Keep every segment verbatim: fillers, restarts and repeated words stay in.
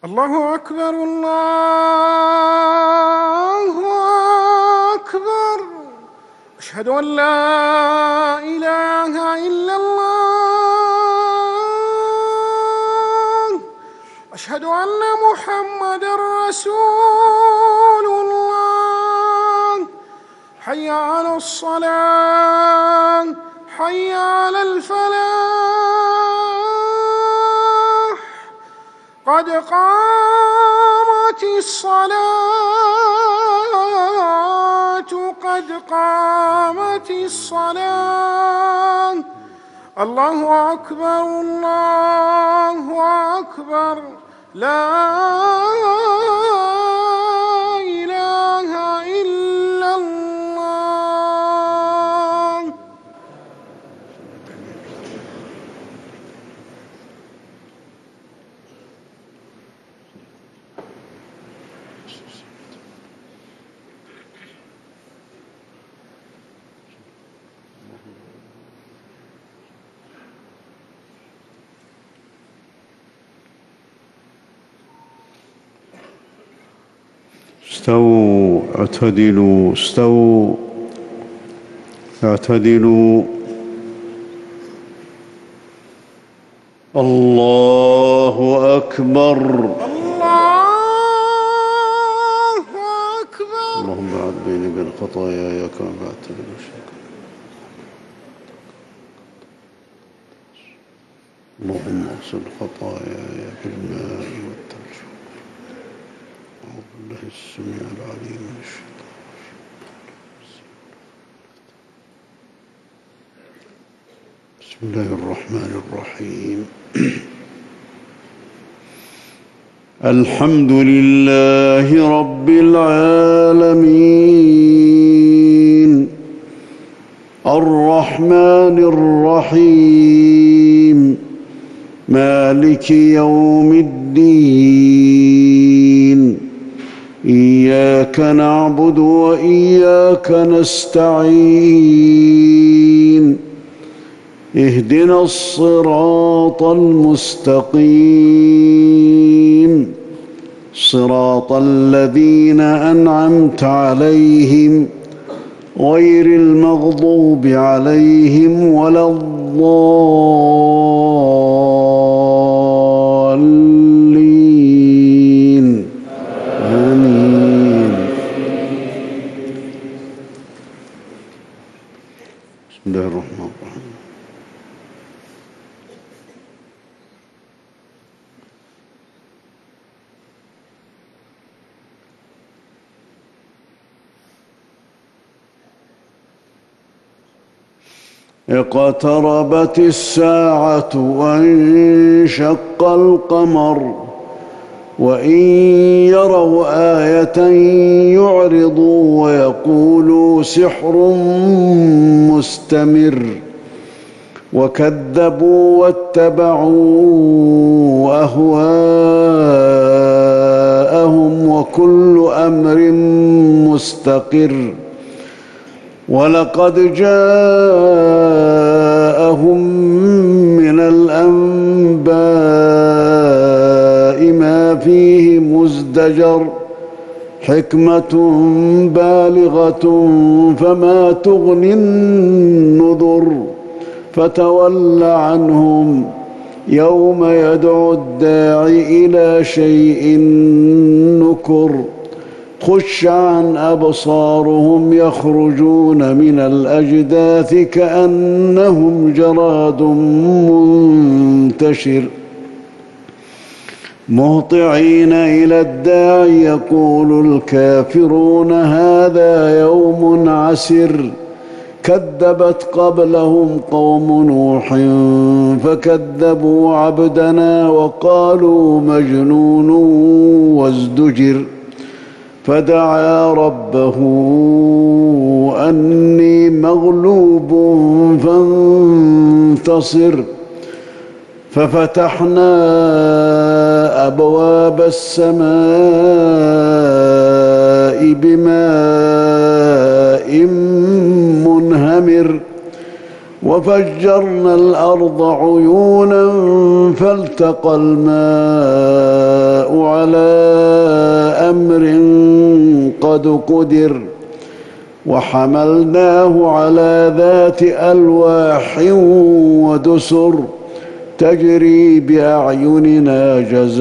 الله أكبر الله أكبر. أشهد أن لا إله إلا الله. أشهد أن محمدًا رسول الله. حي على الصلاة، حي على الفلاح، قد قامت الصلاة، قد قامت الصلاة. الله أكبر الله أكبر. لا إله إلا الله. استووا اعتدلوا استووا اعتدلوا. الله أكبر الله أكبر. اللهم بعد بيني وبين خطاياي كما بعدت بين الشرك. اللهم اغسل خطاياي بالماء والثلج. أعوذ بالله السميع العليم من الشيطان الرجيم. بسم الله الرحمن الرحيم. الحمد لله رب العالمين الرحمن الرحيم مالك يوم الدين. إياك نعبد وإياك نستعين. اهدنا الصراط المستقيم صراط الذين أنعمت عليهم غير المغضوب عليهم ولا الضالين. آمين. بسم الله الرحمن الرحيم. اقتربت الساعة وانشق القمر وإن يروا آية يعرضوا ويقولوا سحر مستمر وكذبوا واتبعوا أهواءهم وكل أمر مستقر. ولقد جاءهم من الأنباء ما فيه مزدجر حكمة بالغة فما تغني النذر. فتول عنهم يوم يدعو الداعي إلى شيء نكر. خش عن أبصارهم يخرجون من الأجداث كأنهم جراد منتشر مهطعين إلى الداعي يقول الكافرون هذا يوم عسر. كذبت قبلهم قوم نوح فكذبوا عبدنا وقالوا مجنون وازدجر. فدعا ربه أني مغلوب فانتصر. ففتحنا أبواب السماء بماء منهمر وفجرنا الأرض عيونا فالتقى الماء على أمر قد قدر وحملناه على ذات ألواح ودسر تجري بأعيننا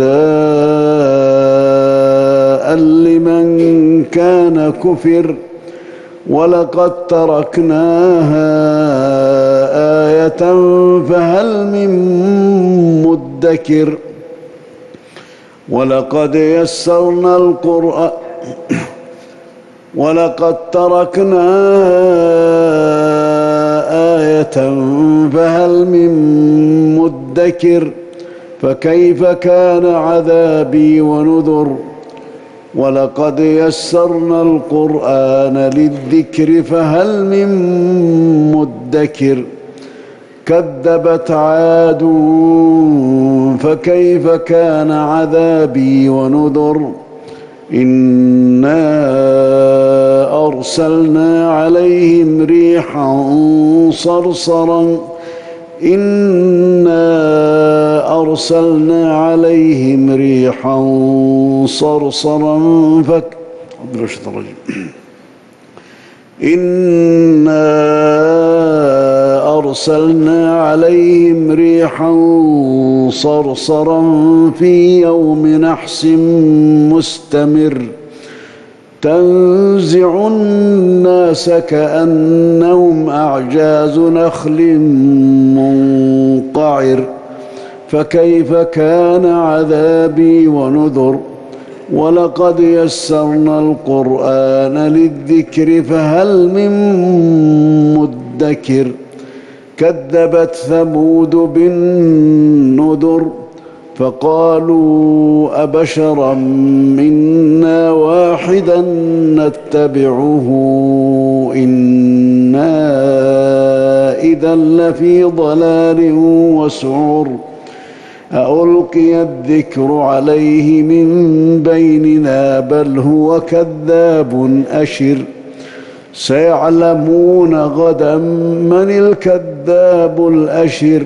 جزاء لمن كان كفر ولقد تركناها آية فهل من مدكر ولقد يسرنا القرآن ولقد تركناها آية فهل من مدكر فكيف كان عذابي ونذر ولقد يسرنا القرآن للذكر فهل من مدكر كذبت عاد فكيف كان عذابي ونذر إنا أرسلنا عليهم ريحا صرصرا إنا أرسلنا عليهم ريحا صرصرا فك إنا أرسلنا عليهم ريحا صرصرا في يوم نحس مستمر تنزع الناس كأنهم أعجاز نخل منقعر فكيف كان عذابي ونذر ولقد يسرنا القرآن للذكر فهل من مدكر كذبت ثمود بالنذر فقالوا أبشرا منا واحدا نتبعه إنا إذا لفي ضلال وسعر أألقي الذكر عليه من بيننا بل هو كذاب أشر سيعلمون غدا من الكذاب الأشر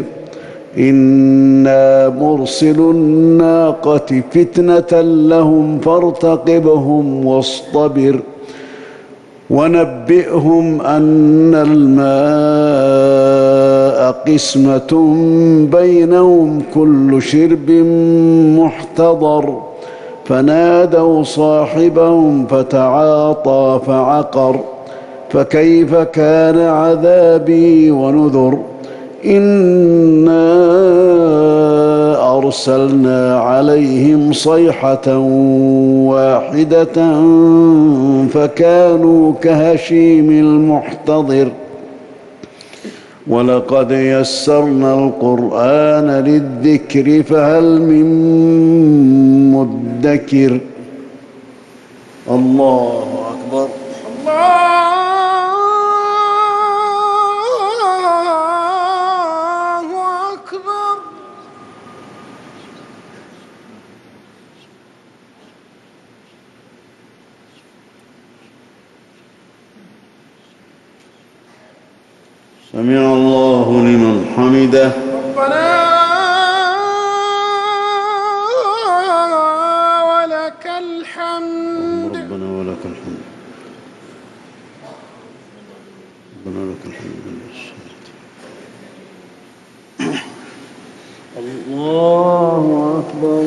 إنا مرسل الناقة فتنة لهم فارتقبهم واصطبر ونبئهم أن الماء قسمة بينهم كل شرب محتضر فنادوا صاحبهم فتعاطى فعقر فكيف كان عذابي ونذر إنا أرسلنا عليهم صيحة واحدة فكانوا كهشيم المحتضر ولقد يسرنا القرآن للذكر فهل من مدكر الله أكبر الله أكبر سمع الله لمن حمده ربنا ولك الحمد ربنا ولك الحمد ربنا لك الحمد الله أكبر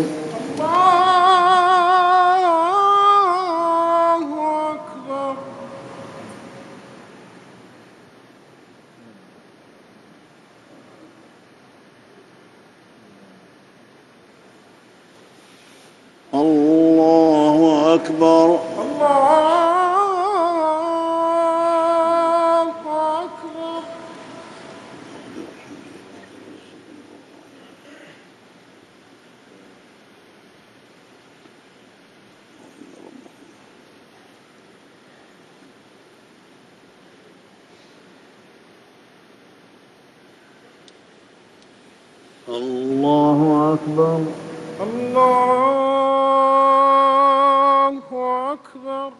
الله أكبر الله أكبر الله أكبر الله أكبر الله أكبر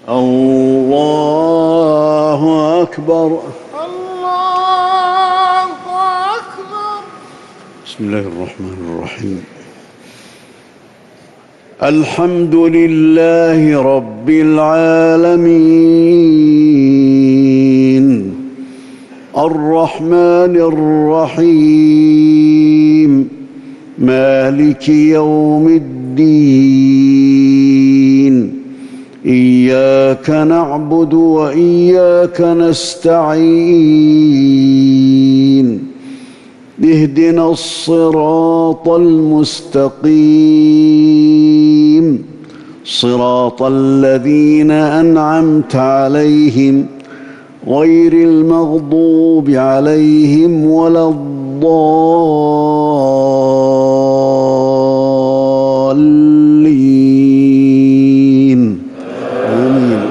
الله أكبر. الله أكبر. بسم الله الرحمن الرحيم. الحمد لله رب العالمين الرحمن الرحيم مالك يوم الدين إياك نعبد وإياك نستعين اهدنا الصراط المستقيم صراط الذين أنعمت عليهم غير المغضوب عليهم ولا الضالين آمين.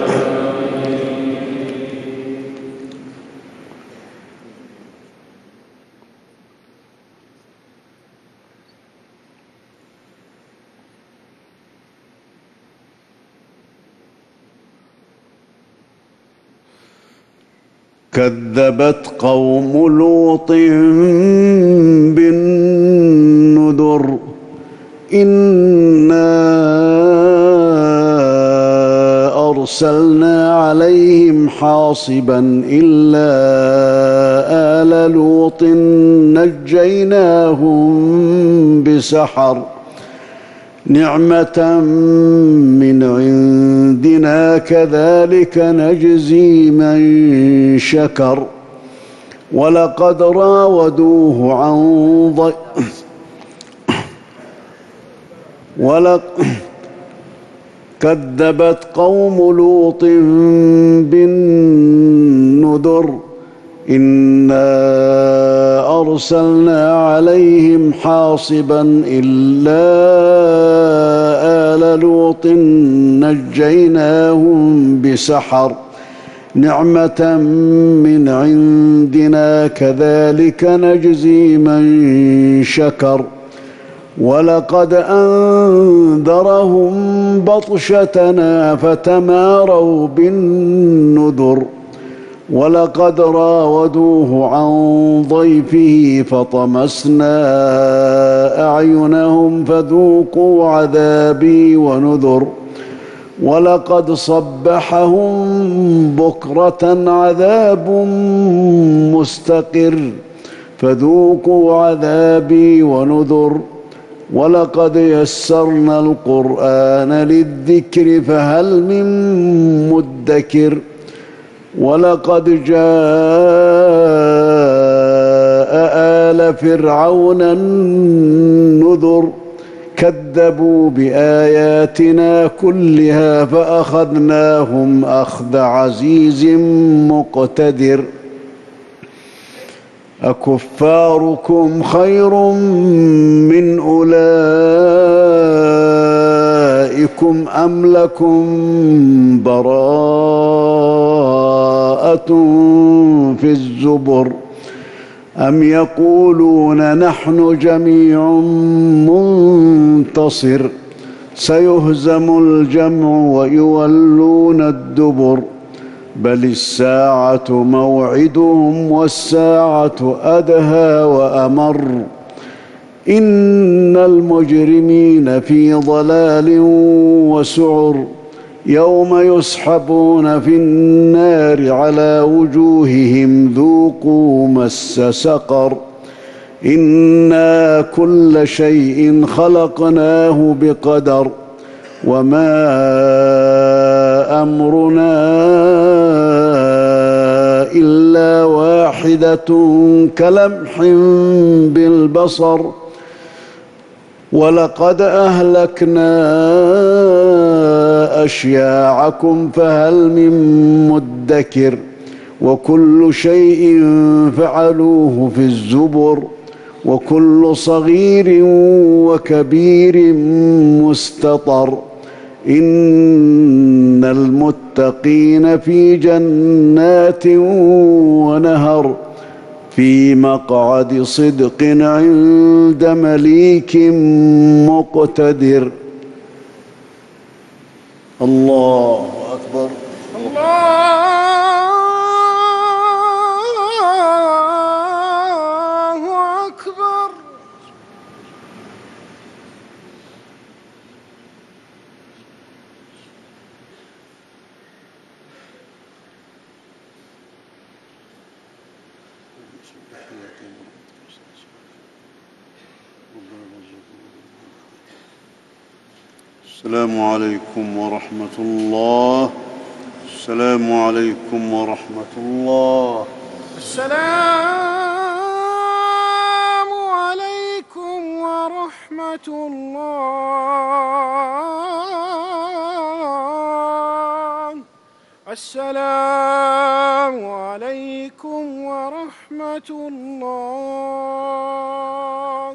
كذبت قوم لوط بالنذر إنا أرسلنا عليهم حاصبا إلا آل لوط نجيناهم بسحر نعمة من عندنا كذلك نجزي من شكر ولقد راودوه عن ضيف ولق كذبت قوم لوط بالنذر إنا أرسلنا عليهم حاصبا إلا آل لوط نجيناهم بسحر نعمة من عندنا كذلك نجزي من شكر ولقد أنذرهم بطشتنا فتماروا بالنذر ولقد راودوه عن ضيفه فطمسنا أعينهم فذوقوا عذابي ونذر ولقد صبحهم بكرة عذاب مستقر فذوقوا عذابي ونذر ولقد يسرنا القرآن للذكر فهل من مدكر ولقد جاء آل فرعون النذر كذبوا بآياتنا كلها فأخذناهم أخذ عزيز مقتدر أكفاركم خير من أولئكم أم لكم براءة في الزبر أم يقولون نحن جميع منتصر سيهزم الجمع ويولون الدبر بل الساعة موعدهم والساعة أدهى وأمر إن المجرمين في ضلال وسعر يوم يسحبون في النار على وجوههم ذوقوا مس سقر إنا كل شيء خلقناه بقدر وما أمرنا إلا واحدة كلمح بالبصر ولقد أهلكنا أشياعكم فهل من مدكر وكل شيء فعلوه في الزبر وكل صغير وكبير مستطر إن المتقين في جنات ونهر في مقعد صدق عند مليك مقتدر. الله أكبر. السلام عليكم ورحمة الله. السلام عليكم ورحمة الله. السلام عليكم ورحمة الله. السلام عليكم ورحمة الله.